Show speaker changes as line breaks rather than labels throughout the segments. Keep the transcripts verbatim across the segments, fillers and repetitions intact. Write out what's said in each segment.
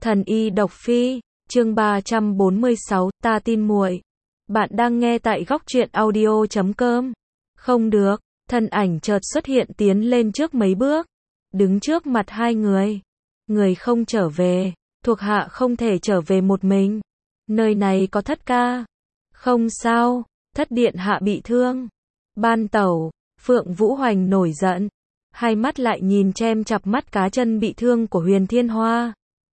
Thần y độc phi, chương ba trăm bốn mươi sáu, ta tin muội. Bạn đang nghe tại góc truyện audio chấm com. Không được, thân ảnh chợt xuất hiện tiến lên trước mấy bước, đứng trước mặt hai người. Người không trở về, thuộc hạ không thể trở về một mình. Nơi này có thất ca. Không sao, thất điện hạ bị thương. Ban tẩu, Phượng Vũ Hoành nổi giận, hai mắt lại nhìn chem chặp mắt cá chân bị thương của Huyền Thiên Hoa.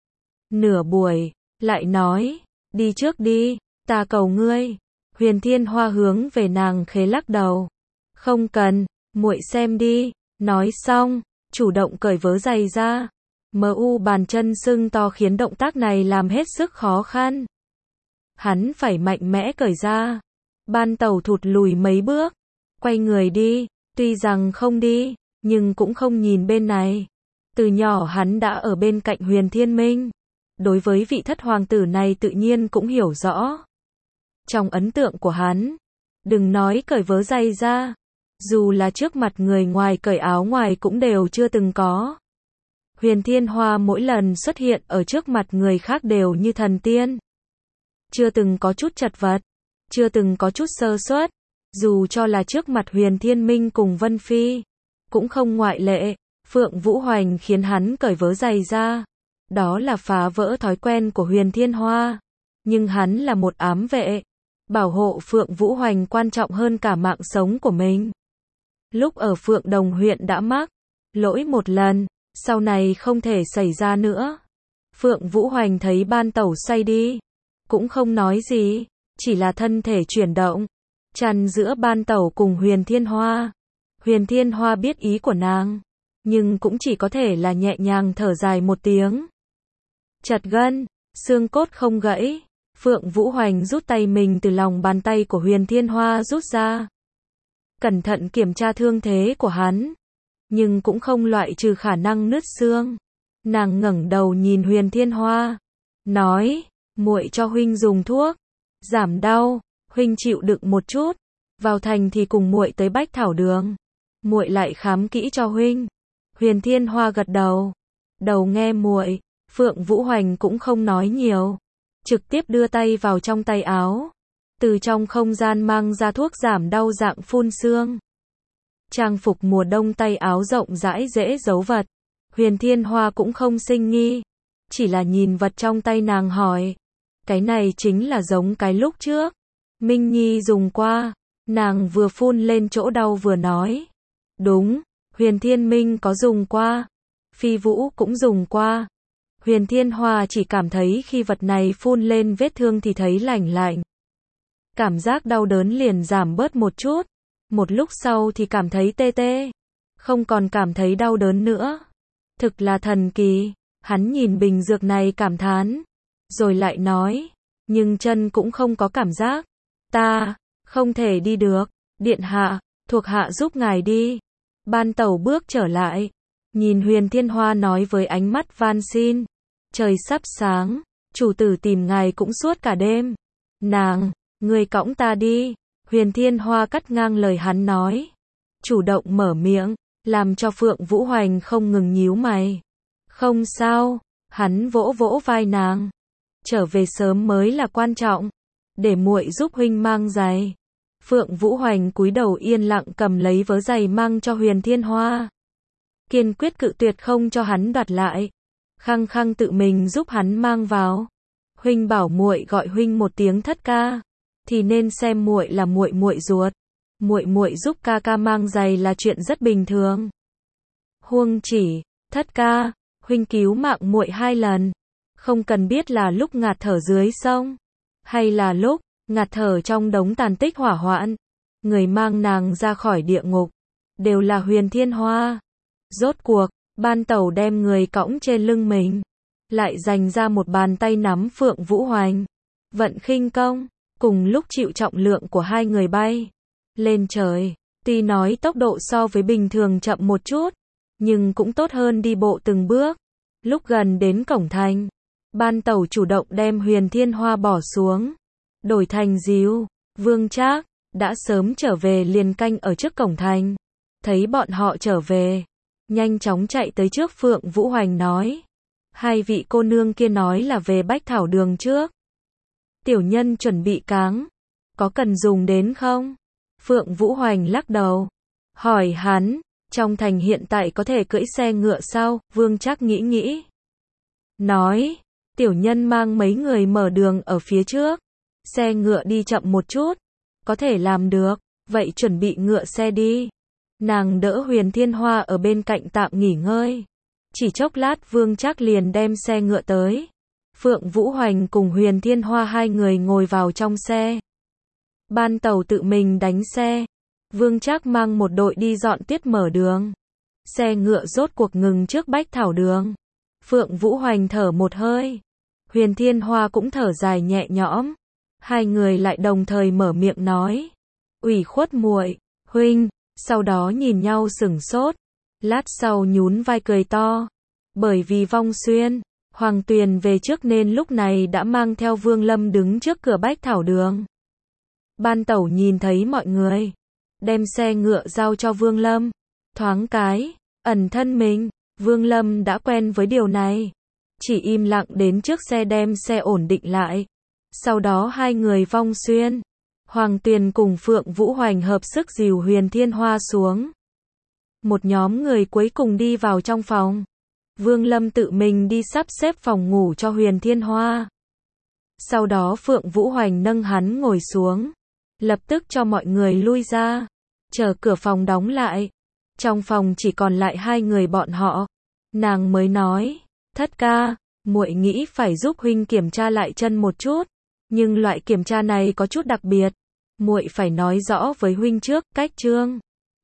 Nửa buổi, lại nói, đi trước đi, ta cầu ngươi. Huyền Thiên Hoa hướng về nàng khế lắc đầu. Không cần, muội xem đi. Nói xong, chủ động cởi vớ giày ra. Mờ u bàn chân sưng to khiến động tác này làm hết sức khó khăn. Hắn phải mạnh mẽ cởi ra. Ban tẩu thụt lùi mấy bước, quay người đi, tuy rằng không đi, nhưng cũng không nhìn bên này. Từ nhỏ hắn đã ở bên cạnh Huyền Thiên Minh. Đối với vị thất hoàng tử này tự nhiên cũng hiểu rõ. Trong ấn tượng của hắn, đừng nói cởi vớ giày ra, dù là trước mặt người ngoài cởi áo ngoài cũng đều chưa từng có. Huyền Thiên Hoa mỗi lần xuất hiện ở trước mặt người khác đều như thần tiên. Chưa từng có chút chật vật, chưa từng có chút sơ suất, dù cho là trước mặt Huyền Thiên Minh cùng Vân Phi, cũng không ngoại lệ. Phượng Vũ Hoành khiến hắn cởi vớ giày ra. Đó là phá vỡ thói quen của Huyền Thiên Hoa. Nhưng hắn là một ám vệ. Bảo hộ Phượng Vũ Hoành quan trọng hơn cả mạng sống của mình. Lúc ở Phượng Đồng huyện đã mắc lỗi một lần, sau này không thể xảy ra nữa. Phượng Vũ Hoành thấy ban tẩu say đi, cũng không nói gì, chỉ là thân thể chuyển động, chăn giữa ban tẩu cùng Huyền Thiên Hoa. Huyền Thiên Hoa biết ý của nàng, nhưng cũng chỉ có thể là nhẹ nhàng thở dài một tiếng. Chật gân, xương cốt không gãy. Phượng Vũ Hoành rút tay mình từ lòng bàn tay của Huyền Thiên Hoa rút ra. Cẩn thận kiểm tra thương thế của hắn, nhưng cũng không loại trừ khả năng nứt xương. Nàng ngẩng đầu nhìn Huyền Thiên Hoa, nói, muội cho huynh dùng thuốc, giảm đau, huynh chịu đựng một chút, vào thành thì cùng muội tới Bách Thảo Đường. Muội lại khám kỹ cho huynh. Huyền Thiên Hoa gật đầu. Đầu nghe muội. Phượng Vũ Hoành cũng không nói nhiều, trực tiếp đưa tay vào trong tay áo, từ trong không gian mang ra thuốc giảm đau dạng phun sương. Trang phục mùa đông tay áo rộng rãi dễ giấu vật. Huyền Thiên Hoa cũng không sinh nghi, chỉ là nhìn vật trong tay nàng hỏi, cái này chính là giống cái lúc trước Minh Nhi dùng qua. Nàng vừa phun lên chỗ đau vừa nói, đúng, Huyền Thiên Minh có dùng qua, Phi Vũ cũng dùng qua. Huyền Thiên Hoa chỉ cảm thấy khi vật này phun lên vết thương thì thấy lành lạnh. Cảm giác đau đớn liền giảm bớt một chút. Một lúc sau thì cảm thấy tê tê. Không còn cảm thấy đau đớn nữa. Thực là thần kỳ. Hắn nhìn bình dược này cảm thán. Rồi lại nói. Nhưng chân cũng không có cảm giác. Ta, không thể đi được. Điện hạ, thuộc hạ giúp ngài đi. Ban tẩu bước trở lại. Nhìn Huyền Thiên Hoa nói với ánh mắt van xin. Trời sắp sáng, chủ tử tìm ngài cũng suốt cả đêm. Nàng, ngươi cõng ta đi. Huyền Thiên Hoa cắt ngang lời hắn nói. Chủ động mở miệng, làm cho Phượng Vũ Hoành không ngừng nhíu mày. Không sao, hắn vỗ vỗ vai nàng. Trở về sớm mới là quan trọng. Để muội giúp huynh mang giày. Phượng Vũ Hoành cúi đầu yên lặng cầm lấy vớ giày mang cho Huyền Thiên Hoa. Kiên quyết cự tuyệt không cho hắn đoạt lại. Khăng khăng tự mình giúp hắn mang vào. Huynh bảo muội gọi huynh một tiếng thất ca, thì nên xem muội là muội muội ruột. Muội muội giúp ca ca mang giày là chuyện rất bình thường. Huống chỉ, thất ca, huynh cứu mạng muội hai lần, không cần biết là lúc ngạt thở dưới sông, hay là lúc ngạt thở trong đống tàn tích hỏa hoạn. Người mang nàng ra khỏi địa ngục đều là Huyền Thiên Hoa. Rốt cuộc, ban tẩu đem người cõng trên lưng mình, lại dành ra một bàn tay nắm Phượng Vũ Hoành. Vận khinh công, cùng lúc chịu trọng lượng của hai người bay lên trời. Tuy nói tốc độ so với bình thường chậm một chút, nhưng cũng tốt hơn đi bộ từng bước. Lúc gần đến cổng thành, ban tẩu chủ động đem Huyền Thiên Hoa bỏ xuống, đổi thành díu. Vương Trác đã sớm trở về liền canh ở trước cổng thành. Thấy bọn họ trở về, nhanh chóng chạy tới trước Phượng Vũ Hoành nói, Hai vị cô nương kia nói là về bách thảo đường trước. Tiểu nhân chuẩn bị cáng. Có cần dùng đến không? Phượng Vũ Hoành lắc đầu. Hỏi hắn, trong thành hiện tại có thể cưỡi xe ngựa sao? Vương Trác nghĩ nghĩ. Nói, tiểu nhân mang mấy người mở đường ở phía trước. Xe ngựa đi chậm một chút. Có thể làm được, vậy chuẩn bị ngựa xe đi. Nàng đỡ Huyền Thiên Hoa ở bên cạnh tạm nghỉ ngơi. Chỉ chốc lát Vương Trác liền đem xe ngựa tới. Phượng Vũ Hoành cùng Huyền Thiên Hoa hai người ngồi vào trong xe. Ban Tẩu tự mình đánh xe. Vương Trác mang một đội đi dọn tiết mở đường. Xe ngựa rốt cuộc ngừng trước bách thảo đường. Phượng Vũ Hoành thở một hơi. Huyền Thiên Hoa cũng thở dài nhẹ nhõm. Hai người lại đồng thời mở miệng nói. Ủy khuất muội, huynh, sau đó nhìn nhau sửng sốt. Lát sau nhún vai cười to. Bởi vì Vong Xuyên, Hoàng Tuyền về trước nên lúc này đã mang theo Vương Lâm đứng trước cửa bách thảo đường. Ban Tẩu nhìn thấy mọi người, đem xe ngựa giao cho Vương Lâm. Thoáng cái, ẩn thân mình, Vương Lâm đã quen với điều này. Chỉ im lặng đến trước xe đem xe ổn định lại. Sau đó hai người Vong Xuyên, Hoàng Tuyền cùng Phượng Vũ Hoành hợp sức dìu Huyền Thiên Hoa xuống. Một nhóm người cuối cùng đi vào trong phòng. Vương Lâm tự mình đi sắp xếp phòng ngủ cho Huyền Thiên Hoa. Sau đó Phượng Vũ Hoành nâng hắn ngồi xuống. Lập tức cho mọi người lui ra. Chờ cửa phòng đóng lại. Trong phòng chỉ còn lại hai người bọn họ. Nàng mới nói, thất ca, muội nghĩ phải giúp huynh kiểm tra lại chân một chút. Nhưng loại kiểm tra này có chút đặc biệt. Muội phải nói rõ với huynh trước, cách chương.